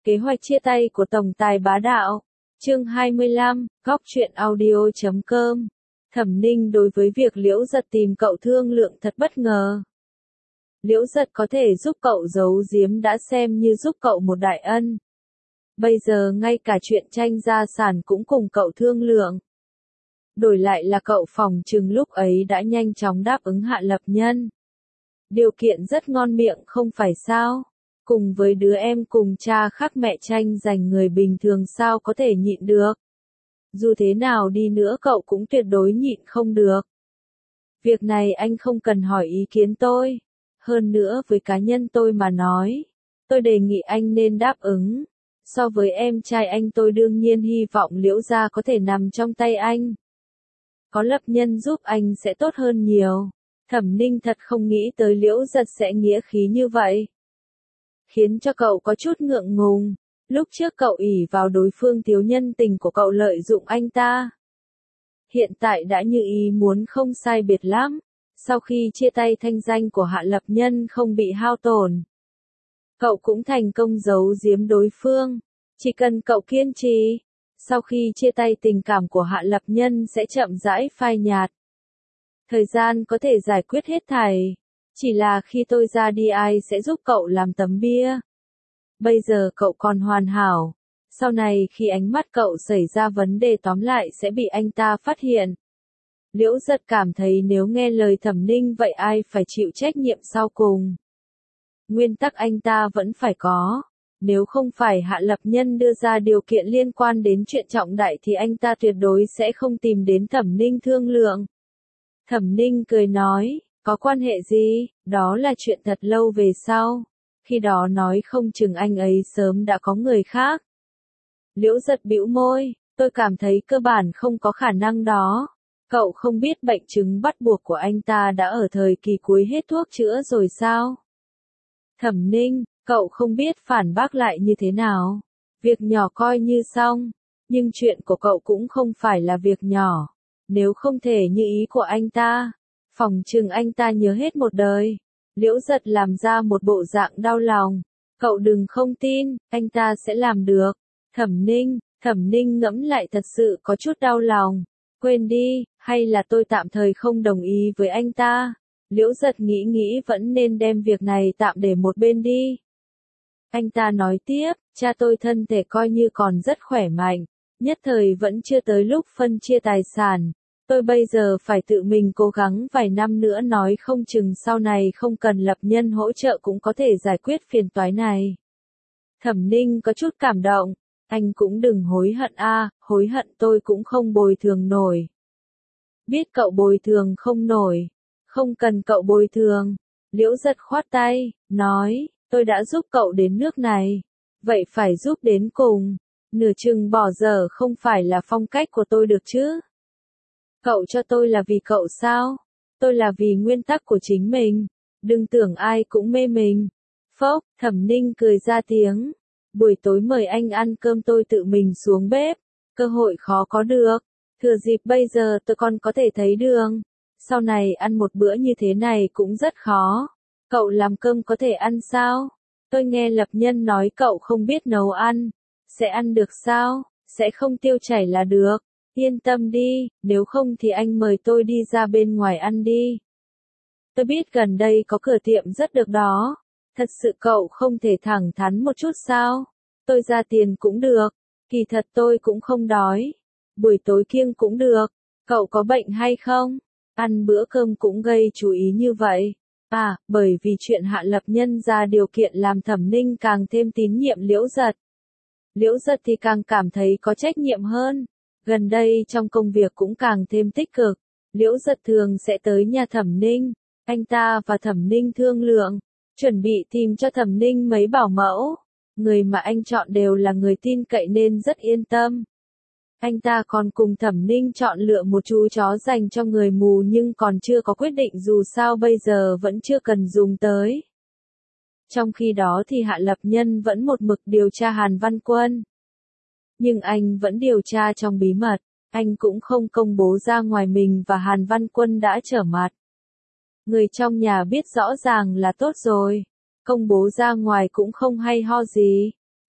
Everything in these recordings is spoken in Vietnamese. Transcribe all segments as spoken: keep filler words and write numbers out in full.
Kế hoạch chia tay của tổng tài bá đạo. Chương hai mươi lăm, góc truyện audio chấm com. Thẩm Ninh đối với việc Liễu Giật tìm cậu thương lượng thật bất ngờ. Liễu Giật có thể giúp cậu giấu giếm đã xem như giúp cậu một đại ân. Bây giờ ngay cả chuyện tranh gia sản cũng cùng cậu thương lượng. Đổi lại là cậu phòng chừng lúc ấy đã nhanh chóng đáp ứng Hạ Lập Nhân. Điều kiện rất ngon miệng không phải sao? Cùng với đứa em cùng cha khác mẹ tranh giành người bình thường sao có thể nhịn được. Dù thế nào đi nữa cậu cũng tuyệt đối nhịn không được. Việc này anh không cần hỏi ý kiến tôi. Hơn nữa với cá nhân tôi mà nói, tôi đề nghị anh nên đáp ứng. So với em trai anh tôi đương nhiên hy vọng Liễu gia có thể nằm trong tay anh. Có Lập Nhân giúp anh sẽ tốt hơn nhiều. Thẩm Ninh thật không nghĩ tới Liễu Giật sẽ nghĩa khí như vậy. Khiến cho cậu có chút ngượng ngùng. Lúc trước cậu ỷ vào đối phương thiếu nhân tình của cậu lợi dụng anh ta. Hiện tại đã như ý muốn không sai biệt lắm. Sau khi chia tay thanh danh của Hạ Lập Nhân không bị hao tổn. Cậu cũng thành công giấu giếm đối phương. Chỉ cần cậu kiên trì. Sau khi chia tay tình cảm của Hạ Lập Nhân sẽ chậm rãi phai nhạt. Thời gian có thể giải quyết hết thảy. Chỉ là khi tôi ra đi ai sẽ giúp cậu làm tấm bia. Bây giờ cậu còn hoàn hảo. Sau này khi ánh mắt cậu xảy ra vấn đề tóm lại sẽ bị anh ta phát hiện. Liễu Giật cảm thấy nếu nghe lời Thẩm Ninh vậy ai phải chịu trách nhiệm sau cùng. Nguyên tắc anh ta vẫn phải có. Nếu không phải Hạ Lập Nhân đưa ra điều kiện liên quan đến chuyện trọng đại thì anh ta tuyệt đối sẽ không tìm đến Thẩm Ninh thương lượng. Thẩm Ninh cười nói, có quan hệ gì, đó là chuyện thật lâu về sau. Khi đó nói không chừng anh ấy sớm đã có người khác. Liễu Giật bĩu môi, tôi cảm thấy cơ bản không có khả năng đó. Cậu không biết bệnh chứng bắt buộc của anh ta đã ở thời kỳ cuối hết thuốc chữa rồi sao? Thẩm Ninh, cậu không biết phản bác lại như thế nào. Việc nhỏ coi như xong, nhưng chuyện của cậu cũng không phải là việc nhỏ. Nếu không thể như ý của anh ta, phỏng chừng anh ta nhớ hết một đời. Liễu Giật làm ra một bộ dạng đau lòng. Cậu đừng không tin, anh ta sẽ làm được. Thẩm Ninh, Thẩm Ninh ngẫm lại thật sự có chút đau lòng. Quên đi, hay là tôi tạm thời không đồng ý với anh ta. Liễu Giật nghĩ nghĩ vẫn nên đem việc này tạm để một bên đi. Anh ta nói tiếp, cha tôi thân thể coi như còn rất khỏe mạnh. Nhất thời vẫn chưa tới lúc phân chia tài sản. Tôi bây giờ phải tự mình cố gắng vài năm nữa nói không chừng sau này không cần Lập Nhân hỗ trợ cũng có thể giải quyết phiền toái này. Thẩm Ninh có chút cảm động. Anh cũng đừng hối hận a, hối hận tôi cũng không bồi thường nổi. Biết cậu bồi thường không nổi. Không cần cậu bồi thường. Liễu Giật khoát tay, nói, tôi đã giúp cậu đến nước này. Vậy phải giúp đến cùng. Nửa chừng bỏ dở không phải là phong cách của tôi được chứ. Cậu cho tôi là vì cậu sao? Tôi là vì nguyên tắc của chính mình. Đừng tưởng ai cũng mê mình. Phốc, Thẩm Ninh cười ra tiếng. Buổi tối mời anh ăn cơm tôi tự mình xuống bếp. Cơ hội khó có được. Thừa dịp bây giờ tôi còn có thể thấy đường. Sau này ăn một bữa như thế này cũng rất khó. Cậu làm cơm có thể ăn sao? Tôi nghe Lập Nhân nói cậu không biết nấu ăn. Sẽ ăn được sao? Sẽ không tiêu chảy là được. Yên tâm đi, nếu không thì anh mời tôi đi ra bên ngoài ăn đi. Tôi biết gần đây có cửa tiệm rất được đó. Thật sự cậu không thể thẳng thắn một chút sao? Tôi ra tiền cũng được. Kỳ thật tôi cũng không đói. Buổi tối kiêng cũng được. Cậu có bệnh hay không? Ăn bữa cơm cũng gây chú ý như vậy. À, bởi vì chuyện Hạ Lập Nhân ra điều kiện làm Thẩm Ninh càng thêm tín nhiệm Liễu Giật. Liễu Giật thì càng cảm thấy có trách nhiệm hơn. Gần đây trong công việc cũng càng thêm tích cực. Liễu Giật thường sẽ tới nhà Thẩm Ninh. Anh ta và Thẩm Ninh thương lượng. Chuẩn bị tìm cho Thẩm Ninh mấy bảo mẫu. Người mà anh chọn đều là người tin cậy nên rất yên tâm. Anh ta còn cùng Thẩm Ninh chọn lựa một chú chó dành cho người mù nhưng còn chưa có quyết định dù sao bây giờ vẫn chưa cần dùng tới. Trong khi đó thì Hạ Lập Nhân vẫn một mực điều tra Hàn Văn Quân. Nhưng anh vẫn điều tra trong bí mật, anh cũng không công bố ra ngoài mình và Hàn Văn Quân đã trở mặt. Người trong nhà biết rõ ràng là tốt rồi, công bố ra ngoài cũng không hay ho gì.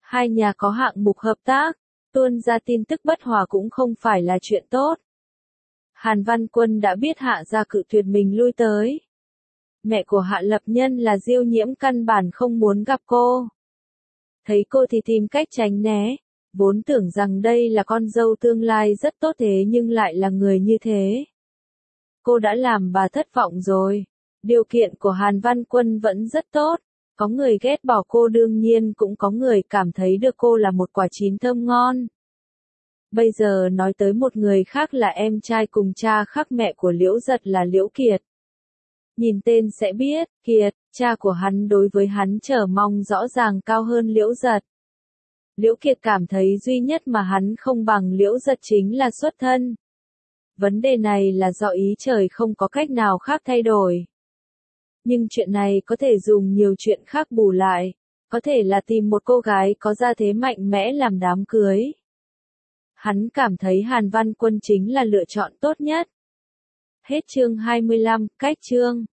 Hai nhà có hạng mục hợp tác, tuôn ra tin tức bất hòa cũng không phải là chuyện tốt. Hàn Văn Quân đã biết Hạ gia cự tuyệt mình lui tới. Mẹ của Hạ Lập Nhân là Diêu Nhiễm căn bản không muốn gặp cô. Thấy cô thì tìm cách tránh né, vốn tưởng rằng đây là con dâu tương lai rất tốt thế nhưng lại là người như thế. Cô đã làm bà thất vọng rồi. Điều kiện của Hàn Văn Quân vẫn rất tốt. Có người ghét bỏ cô đương nhiên cũng có người cảm thấy được cô là một quả chín thơm ngon. Bây giờ nói tới một người khác là em trai cùng cha khác mẹ của Liễu Giật là Liễu Kiệt. Nhìn tên sẽ biết, Kiệt, cha của hắn đối với hắn chờ mong rõ ràng cao hơn Liễu Giật. Liễu Kiệt cảm thấy duy nhất mà hắn không bằng Liễu Giật chính là xuất thân. Vấn đề này là do ý trời không có cách nào khác thay đổi. Nhưng chuyện này có thể dùng nhiều chuyện khác bù lại. Có thể là tìm một cô gái có gia thế mạnh mẽ làm đám cưới. Hắn cảm thấy Hàn Văn Quân chính là lựa chọn tốt nhất. Hết chương hai mươi lăm, cách chương.